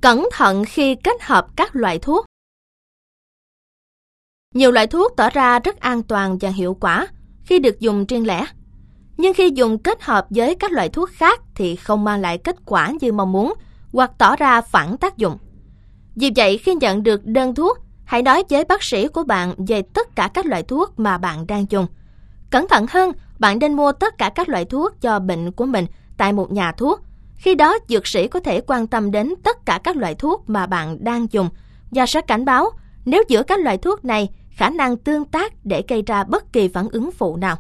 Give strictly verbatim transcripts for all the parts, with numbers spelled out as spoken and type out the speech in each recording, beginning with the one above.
Cẩn thận khi kết hợp các loại thuốc. Nhiều loại thuốc tỏ ra rất an toàn và hiệu quả khi được dùng riêng lẻ. Nhưng khi dùng kết hợp với các loại thuốc khác thì không mang lại kết quả như mong muốn hoặc tỏ ra phản tác dụng. Vì vậy, khi nhận được đơn thuốc, hãy nói với bác sĩ của bạn về tất cả các loại thuốc mà bạn đang dùng. Cẩn thận hơn, bạn nên mua tất cả các loại thuốc cho bệnh của mình tại một nhà thuốc. Khi đó, dược sĩ có thể quan tâm đến tất cả các loại thuốc mà bạn đang dùng và sẽ cảnh báo nếu giữa các loại thuốc này khả năng tương tác để gây ra bất kỳ phản ứng phụ nào.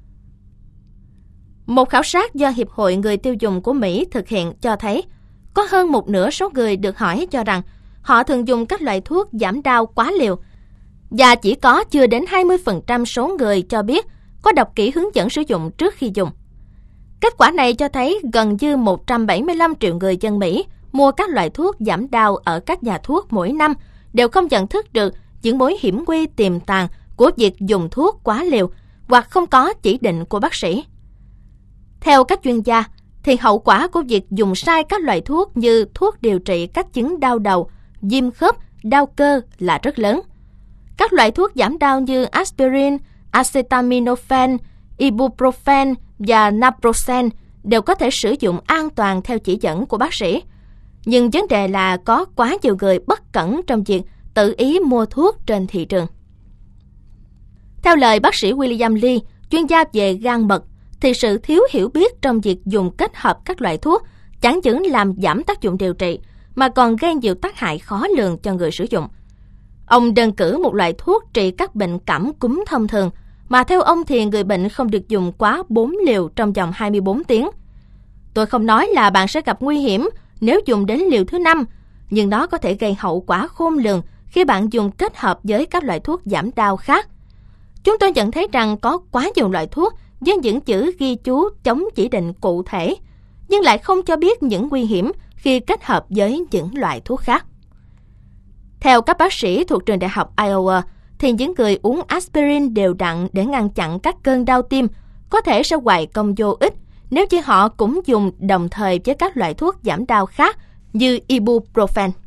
Một khảo sát do Hiệp hội Người tiêu dùng của Mỹ thực hiện cho thấy có hơn một nửa số người được hỏi cho rằng họ thường dùng các loại thuốc giảm đau quá liều và chỉ có chưa đến hai mươi phần trăm số người cho biết có đọc kỹ hướng dẫn sử dụng trước khi dùng. Kết quả này cho thấy gần như một trăm bảy mươi lăm triệu người dân Mỹ mua các loại thuốc giảm đau ở các nhà thuốc mỗi năm đều không nhận thức được những mối hiểm nguy tiềm tàng của việc dùng thuốc quá liều hoặc không có chỉ định của bác sĩ. Theo các chuyên gia, thì hậu quả của việc dùng sai các loại thuốc như thuốc điều trị các chứng đau đầu, viêm khớp, đau cơ là rất lớn. Các loại thuốc giảm đau như aspirin, acetaminophen, ibuprofen và naproxen đều có thể sử dụng an toàn theo chỉ dẫn của bác sĩ. Nhưng vấn đề là có quá nhiều người bất cẩn trong việc tự ý mua thuốc trên thị trường. Theo lời bác sĩ William Lee, chuyên gia về gan mật, thì sự thiếu hiểu biết trong việc dùng kết hợp các loại thuốc chẳng những làm giảm tác dụng điều trị, mà còn gây nhiều tác hại khó lường cho người sử dụng. Ông đơn cử một loại thuốc trị các bệnh cảm cúm thông thường, mà theo ông thì người bệnh không được dùng quá bốn liều trong vòng hai mươi bốn tiếng. Tôi không nói là bạn sẽ gặp nguy hiểm nếu dùng đến liều thứ năm, nhưng nó có thể gây hậu quả khôn lường khi bạn dùng kết hợp với các loại thuốc giảm đau khác. Chúng tôi nhận thấy rằng có quá nhiều loại thuốc với những chữ ghi chú chống chỉ định cụ thể, nhưng lại không cho biết những nguy hiểm khi kết hợp với những loại thuốc khác. Theo các bác sĩ thuộc trường đại học Iowa, thì những người uống aspirin đều đặn để ngăn chặn các cơn đau tim có thể sẽ hoài công vô ích nếu chỉ họ cũng dùng đồng thời với các loại thuốc giảm đau khác như ibuprofen.